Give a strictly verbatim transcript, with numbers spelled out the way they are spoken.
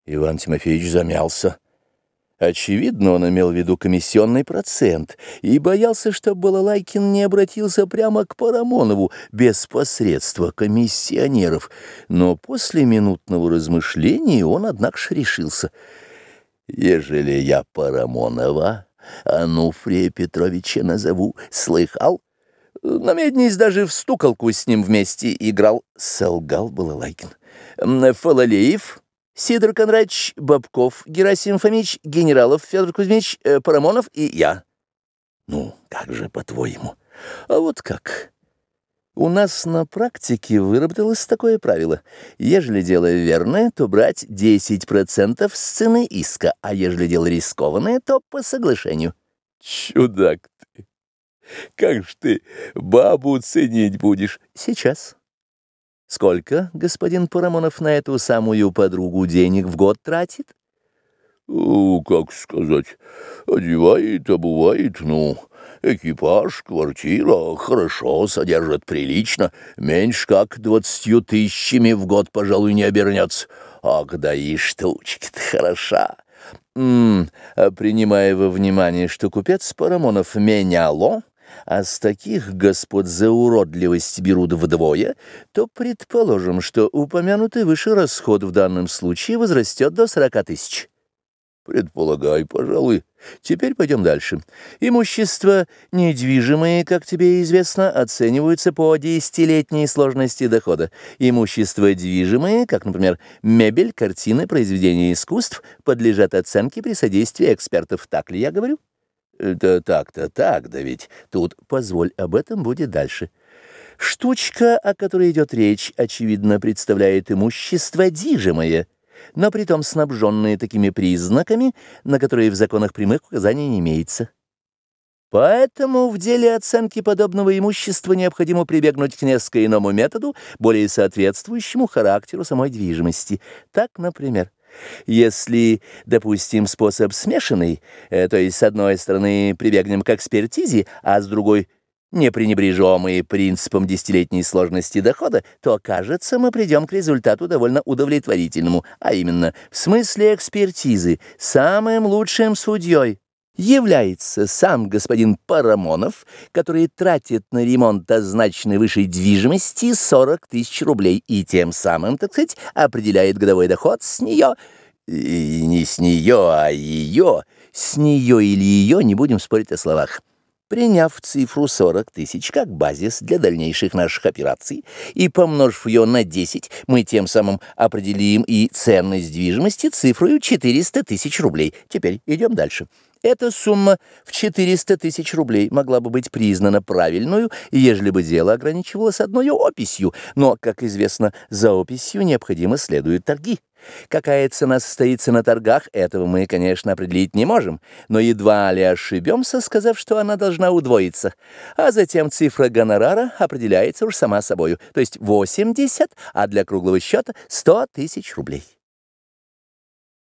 Иван Тимофеевич замялся. Очевидно, он имел в виду комиссионный процент и боялся, что Балалайкин не обратился прямо к Парамонову без посредства комиссионеров. Но после минутного размышления он, однако ж, решился. «Ежели я Парамонова Ануфрия Петровича назову, слыхал? На меднись даже в стуколку с ним вместе играл», — солгал Балалайкин. «Фалалеев, Сидор Кондратьевич, Бобков, Герасим Фомич, Генералов, Федор Кузьмич, э, Парамонов и я». «Ну, как же, по-твоему?» «А вот как. У нас на практике выработалось такое правило. Ежели дело верное, то брать десять процентов с цены иска, а ежели дело рискованное, то по соглашению». «Чудак ты! Как ж ты бабу ценить будешь?» «Сейчас». «Сколько господин Парамонов на эту самую подругу денег в год тратит?» Ну, как сказать, одевает, обувает, ну, экипаж, квартира, хорошо, содержит прилично, меньше как двадцатью тысячами в год, пожалуй, не обернется. Ах, да и штучки-то хороша. М -м, принимая во внимание, что купец Парамонов меняло, а с таких господ за уродливость берут вдвое, то предположим, что упомянутый выше расход в данном случае возрастет до сорока тысяч. Предполагай, пожалуй. Теперь пойдем дальше. Имущество недвижимое, как тебе известно, оцениваются по десятилетней сложности дохода. Имущество движимое, как, например, мебель, картины, произведения искусств, подлежат оценке при содействии экспертов. Так ли я говорю? Это так-то так, да ведь тут, позволь, об этом будет дальше. Штучка, о которой идет речь, очевидно, представляет имущество движимое, но притом снабженные такими признаками, на которые в законах прямых указаний не имеется. Поэтому в деле оценки подобного имущества необходимо прибегнуть к несколько иному методу, более соответствующему характеру самой движимости. Так, например, если, допустим, способ смешанный, э, то есть с одной стороны прибегнем к экспертизе, а с другой не пренебрежем и принципом десятилетней сложности дохода, то, кажется, мы придем к результату довольно удовлетворительному, а именно, в смысле экспертизы, самым лучшим судьей является сам господин Парамонов, который тратит на ремонт означенной выше движимости сорок тысяч рублей и тем самым, так сказать, определяет годовой доход с нее, и не с нее, а ее, с нее или ее, не будем спорить о словах. Приняв цифру сорок тысяч как базис для дальнейших наших операций и помножив ее на десять, мы тем самым определим и ценность движимости цифрою четыреста тысяч рублей. Теперь идем дальше. Эта сумма в четыреста тысяч рублей могла бы быть признана правильную, ежели бы дело ограничивалось одной описью, но, как известно, за описью необходимо следуют торги. Какая цена состоится на торгах, этого мы, конечно, определить не можем, но едва ли ошибемся, сказав, что она должна удвоиться. А затем цифра гонорара определяется уж сама собою, то есть восемьдесят, а для круглого счета сто тысяч рублей.